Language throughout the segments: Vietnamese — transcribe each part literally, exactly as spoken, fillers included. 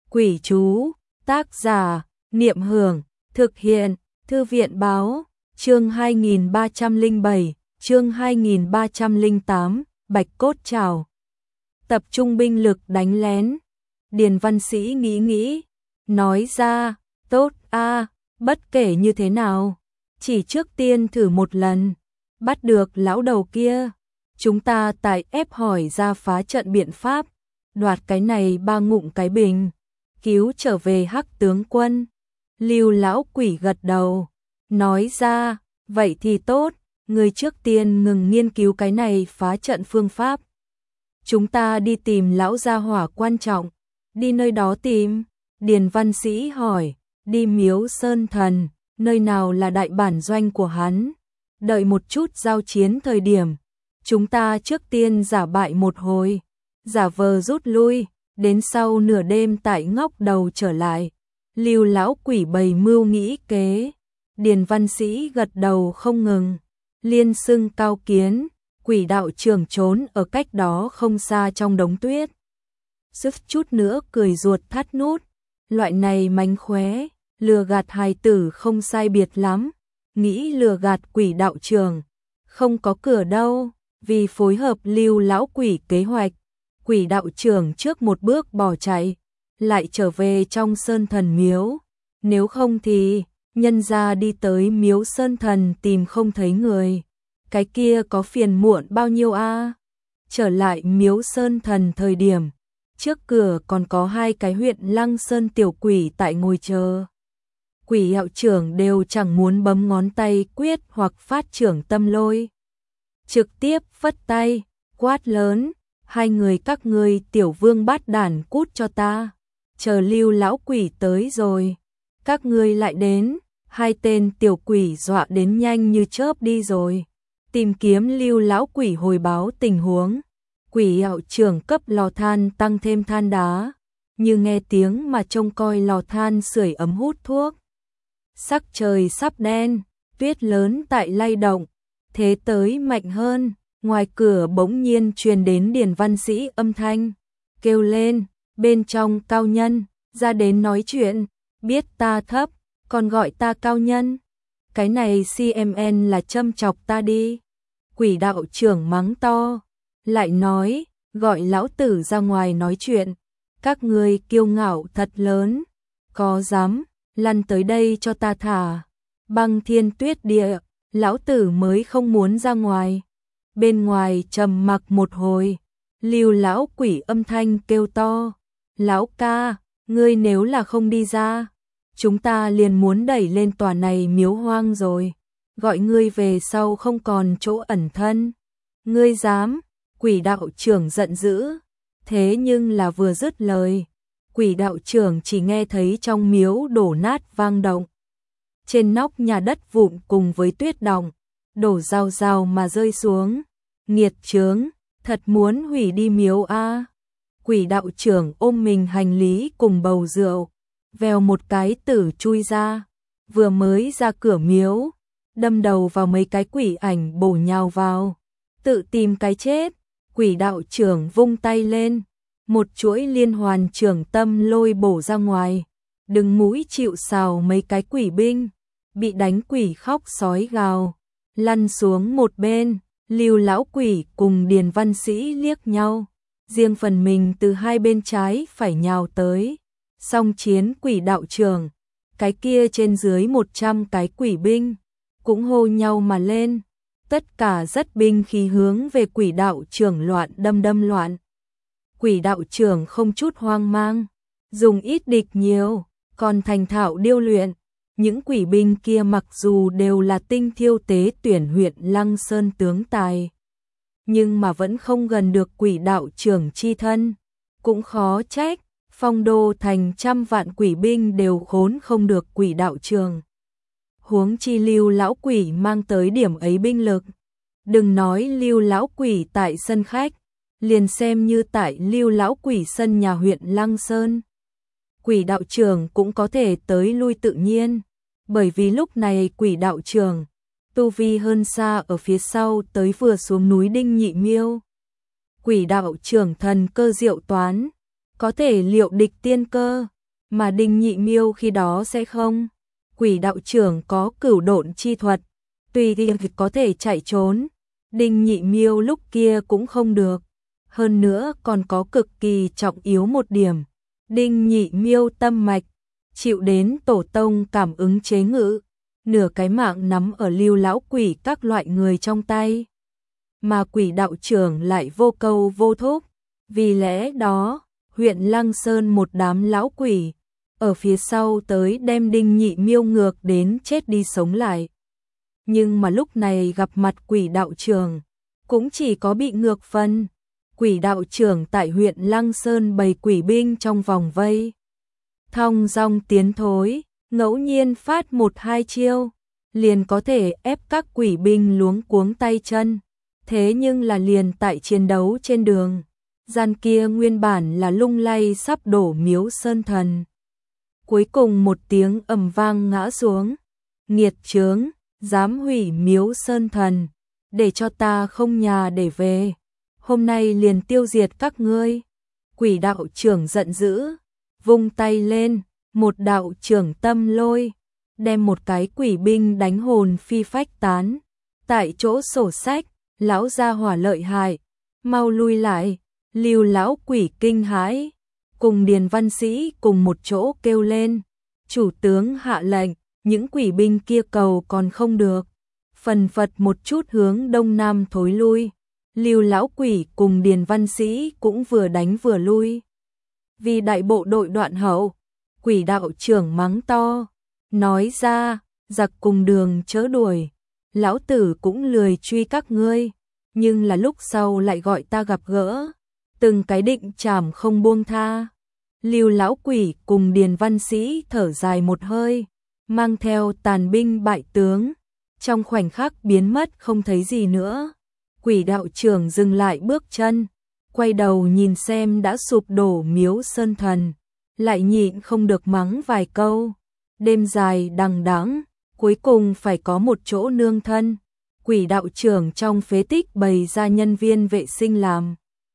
Quỷ chú, tác giả, Niệm Hưởng, thực hiện, Thư viện báo, chương hai nghìn ba trăm lẻ bảy, chương hai nghìn ba trăm lẻ tám, Bạch Cốt Trảo. Tập trung binh lực đánh lén. Điền Văn Sĩ nghĩ nghĩ, nói ra, tốt a, bất kể như thế nào, chỉ trước tiên thử một lần, bắt được lão đầu kia, chúng ta tại ép hỏi ra phá trận biện pháp, đoạt cái này ba ngụm cái bình, cứu trở về Hắc tướng quân. Lưu lão quỷ gật đầu, nói ra, vậy thì tốt, người trước tiên ngừng nghiên cứu cái này phá trận phương pháp. Chúng ta đi tìm lão gia hỏa quan trọng. Đi nơi đó tìm? Điền Văn Sĩ hỏi. Đi Miếu Sơn Thần, nơi nào là đại bản doanh của hắn. Đợi một chút giao chiến thời điểm, chúng ta trước tiên giả bại một hồi, giả vờ rút lui, đến sau nửa đêm tại ngóc đầu trở lại. Lưu lão quỷ bày mưu nghĩ kế. Điền Văn Sĩ gật đầu không ngừng. Liên xưng cao kiến, quỷ đạo trưởng trốn ở cách đó không xa trong đống tuyết. Sức chút nữa cười ruột thắt nút, loại này mánh khóe, lừa gạt hài tử không sai biệt lắm, nghĩ lừa gạt quỷ đạo trưởng, không có cửa đâu, vì phối hợp Lưu lão quỷ kế hoạch, quỷ đạo trưởng trước một bước bỏ chạy, lại trở về trong Sơn Thần miếu, nếu không thì nhân ra đi tới Miếu Sơn Thần tìm không thấy người. Cái kia có phiền muộn bao nhiêu a? À? Trở lại Miếu Sơn Thần thời điểm, trước cửa còn có hai cái huyện Lăng Sơn tiểu quỷ tại ngồi chờ. Quỷ hiệu trưởng đều chẳng muốn bấm ngón tay quyết hoặc phát trưởng tâm lôi. Trực tiếp phất tay, quát lớn, hai người các ngươi tiểu vương bát đản cút cho ta. Chờ Lưu lão quỷ tới rồi, các ngươi lại đến. Hai tên tiểu quỷ dọa đến nhanh như chớp đi rồi. Tìm kiếm Lưu lão quỷ hồi báo tình huống. Quỷ hiệu trưởng cấp lò than tăng thêm than đá, như nghe tiếng mà trông coi lò than sưởi ấm hút thuốc. Sắc trời sắp đen, tuyết lớn tại lay động, thế tới mạnh hơn, ngoài cửa bỗng nhiên truyền đến Điền Văn Sĩ âm thanh, kêu lên, bên trong cao nhân, ra đến nói chuyện, biết ta thấp, còn gọi ta cao nhân. Cái này xê em en là châm chọc ta đi. Quỷ đạo trưởng mắng to, lại nói, gọi lão tử ra ngoài nói chuyện, các ngươi kiêu ngạo thật lớn, có dám, lăn tới đây cho ta thả, băng thiên tuyết địa, lão tử mới không muốn ra ngoài. Bên ngoài trầm mặc một hồi, Lưu lão quỷ âm thanh kêu to, lão ca, ngươi nếu là không đi ra, chúng ta liền muốn đẩy lên tòa này miếu hoang rồi, gọi ngươi về sau không còn chỗ ẩn thân. Ngươi dám? Quỷ đạo trưởng giận dữ. Thế nhưng là vừa dứt lời, quỷ đạo trưởng chỉ nghe thấy trong miếu đổ nát vang động. Trên nóc nhà đất vụn cùng với tuyết đọng, đổ rào rào mà rơi xuống. Nghiệt chướng, thật muốn hủy đi miếu a. Quỷ đạo trưởng ôm mình hành lý cùng bầu rượu, vèo một cái tử chui ra, vừa mới ra cửa miếu, đâm đầu vào mấy cái quỷ ảnh bổ nhào vào, tự tìm cái chết. Quỷ đạo trưởng vung tay lên, một chuỗi liên hoàn trưởng tâm lôi bổ ra ngoài, đừng mũi chịu sào mấy cái quỷ binh, bị đánh quỷ khóc sói gào, lăn xuống một bên. Lưu lão quỷ cùng Điền Văn Sĩ liếc nhau, riêng phần mình từ hai bên trái phải nhào tới. Song chiến quỷ đạo trưởng, cái kia trên dưới một trăm cái quỷ binh, cũng hô nhau mà lên, tất cả rất binh khí hướng về quỷ đạo trưởng loạn đâm đâm loạn. Quỷ đạo trưởng không chút hoang mang, dùng ít địch nhiều, còn thành thạo điêu luyện. Những quỷ binh kia mặc dù đều là tinh thiêu tế tuyển huyện Lăng Sơn tướng tài, nhưng mà vẫn không gần được quỷ đạo trưởng chi thân, cũng khó trách. Phong đô thành trăm vạn quỷ binh đều khốn không được quỷ đạo trưởng. Huống chi Lưu lão quỷ mang tới điểm ấy binh lực. Đừng nói Lưu lão quỷ tại sân khách, liền xem như tại Lưu lão quỷ sân nhà huyện Lăng Sơn, quỷ đạo trưởng cũng có thể tới lui tự nhiên, bởi vì lúc này quỷ đạo trưởng tu vi hơn xa ở phía sau tới vừa xuống núi Đinh Nhị Miêu. Quỷ đạo trưởng thần cơ diệu toán, có thể liệu địch tiên cơ, mà Đinh Nhị Miêu khi đó sẽ không. Quỷ đạo trưởng có cửu độn chi thuật, tùy thì có thể chạy trốn, Đinh Nhị Miêu lúc kia cũng không được. Hơn nữa còn có cực kỳ trọng yếu một điểm, Đinh Nhị Miêu tâm mạch chịu đến tổ tông cảm ứng chế ngự, nửa cái mạng nắm ở Lưu lão quỷ các loại người trong tay, mà quỷ đạo trưởng lại vô câu vô thúc. Vì lẽ đó, huyện Lăng Sơn một đám lão quỷ ở phía sau tới đem Đinh Nhị Miêu ngược đến chết đi sống lại. Nhưng mà lúc này gặp mặt quỷ đạo trưởng, cũng chỉ có bị ngược phân. Quỷ đạo trưởng tại huyện Lăng Sơn bày quỷ binh trong vòng vây, thong dong tiến thối, ngẫu nhiên phát một hai chiêu, liền có thể ép các quỷ binh luống cuống tay chân. Thế nhưng là liền tại chiến đấu trên đường, gian kia nguyên bản là lung lay sắp đổ miếu sơn thần. Cuối cùng một tiếng ầm vang ngã xuống, nghiệt chướng, dám hủy miếu sơn thần, để cho ta không nhà để về, hôm nay liền tiêu diệt các ngươi. Quỷ đạo trưởng giận dữ, vung tay lên, một đạo trưởng tâm lôi, đem một cái quỷ binh đánh hồn phi phách tán. Tại chỗ sổ sách, lão gia hỏa lợi hại, mau lui lại. Lưu lão quỷ kinh hãi, cùng Điền Văn Sĩ cùng một chỗ kêu lên, chủ tướng hạ lệnh, những quỷ binh kia cầu còn không được, phần phật một chút hướng đông nam thối lui. Lưu lão quỷ cùng Điền Văn Sĩ cũng vừa đánh vừa lui. Vì đại bộ đội đoạn hậu, quỷ đạo trưởng mắng to, nói ra, giặc cùng đường chớ đuổi, lão tử cũng lười truy các ngươi, nhưng là lúc sau lại gọi ta gặp gỡ, từng cái định chảm không buông tha. Lưu lão quỷ cùng Điền Văn Sĩ thở dài một hơi, mang theo tàn binh bại tướng, trong khoảnh khắc biến mất không thấy gì nữa. Quỷ đạo trưởng dừng lại bước chân, quay đầu nhìn xem đã sụp đổ miếu sơn thần, lại nhịn không được mắng vài câu. Đêm dài đằng đẵng, cuối cùng phải có một chỗ nương thân. Quỷ đạo trưởng trong phế tích bày ra nhân viên vệ sinh làm,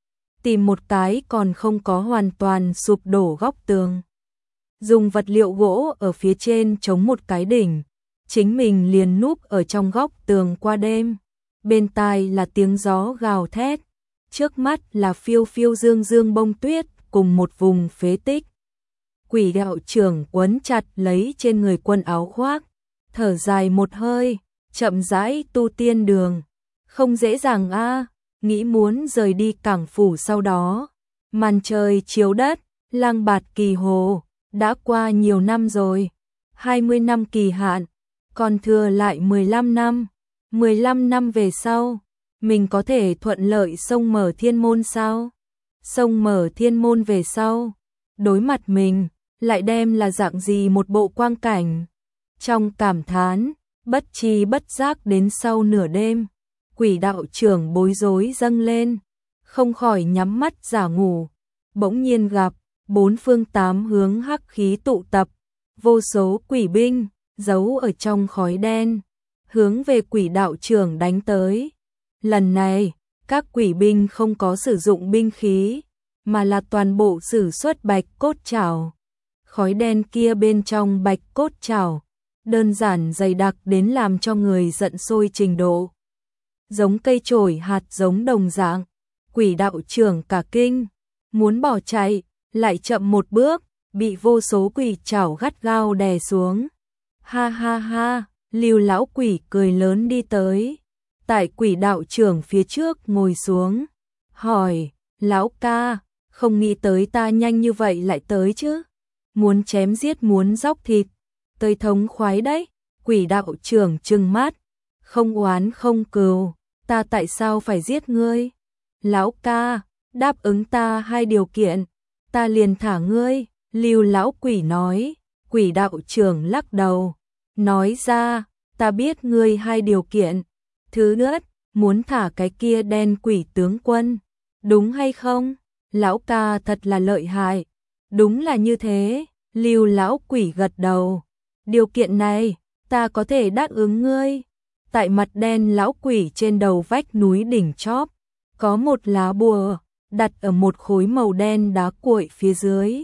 tìm một cái còn không có hoàn toàn sụp đổ góc tường, dùng vật liệu gỗ ở phía trên chống một cái đỉnh, chính mình liền núp ở trong góc tường qua đêm. Bên tai là tiếng gió gào thét, trước mắt là phiêu phiêu dương dương bông tuyết cùng một vùng phế tích. Quỷ đạo trưởng quấn chặt lấy trên người quần áo khoác, thở dài một hơi, chậm rãi tu tiên đường, không dễ dàng a. Nghĩ muốn rời đi cảng phủ sau đó, màn trời chiếu đất, lang bạt kỳ hồ, đã qua nhiều năm rồi, hai mươi năm kỳ hạn, còn thừa lại mười lăm năm, mười lăm năm về sau, mình có thể thuận lợi xông mở thiên môn sao? Xông mở thiên môn về sau, đối mặt mình, lại đem là dạng gì một bộ quang cảnh? Trong cảm thán, bất tri bất giác đến sau nửa đêm, quỷ đạo trưởng bối rối dâng lên, không khỏi nhắm mắt giả ngủ, bỗng nhiên gặp bốn phương tám hướng hắc khí tụ tập, vô số quỷ binh giấu ở trong khói đen, hướng về quỷ đạo trưởng đánh tới. Lần này, các quỷ binh không có sử dụng binh khí, mà là toàn bộ sử xuất bạch cốt trảo. Khói đen kia bên trong bạch cốt trảo, đơn giản dày đặc đến làm cho người giận sôi trình độ. Giống cây chổi hạt giống đồng dạng, quỷ đạo trưởng cả kinh, muốn bỏ chạy, lại chậm một bước, bị vô số quỷ chảo gắt gao đè xuống. Ha ha ha, Lưu lão quỷ cười lớn đi tới, tại quỷ đạo trưởng phía trước ngồi xuống, hỏi, lão ca, không nghĩ tới ta nhanh như vậy lại tới chứ, muốn chém giết muốn dóc thịt, tới thống khoái đấy. Quỷ đạo trưởng trừng mắt, không oán không cừu, ta tại sao phải giết ngươi? Lão ca, đáp ứng ta hai điều kiện, ta liền thả ngươi. Lưu lão quỷ nói. Quỷ đạo trưởng lắc đầu, nói ra, ta biết ngươi hai điều kiện. Thứ nhất, muốn thả cái kia đen quỷ tướng quân, đúng hay không? Lão ca thật là lợi hại. Đúng là như thế. Lưu lão quỷ gật đầu. Điều kiện này, ta có thể đáp ứng ngươi. Tại mặt đen lão quỷ trên đầu vách núi đỉnh chóp, có một lá bùa, đặt ở một khối màu đen đá cuội phía dưới.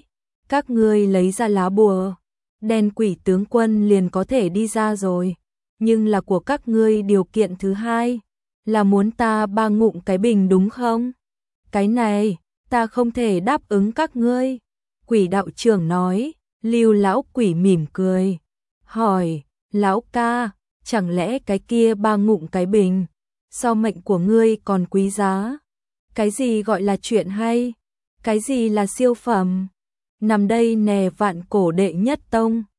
Các ngươi lấy ra lá bùa, đen quỷ tướng quân liền có thể đi ra rồi. Nhưng là của các ngươi điều kiện thứ hai, là muốn ta ba ngụm cái bình đúng không? Cái này, ta không thể đáp ứng các ngươi. Quỷ đạo trưởng nói. Lưu lão quỷ mỉm cười, hỏi, lão ca, chẳng lẽ cái kia ba ngụm cái bình, so mệnh của ngươi còn quý giá? Cái gì gọi là chuyện hay? Cái gì là siêu phẩm? Nằm đây nè vạn cổ đệ nhất tông,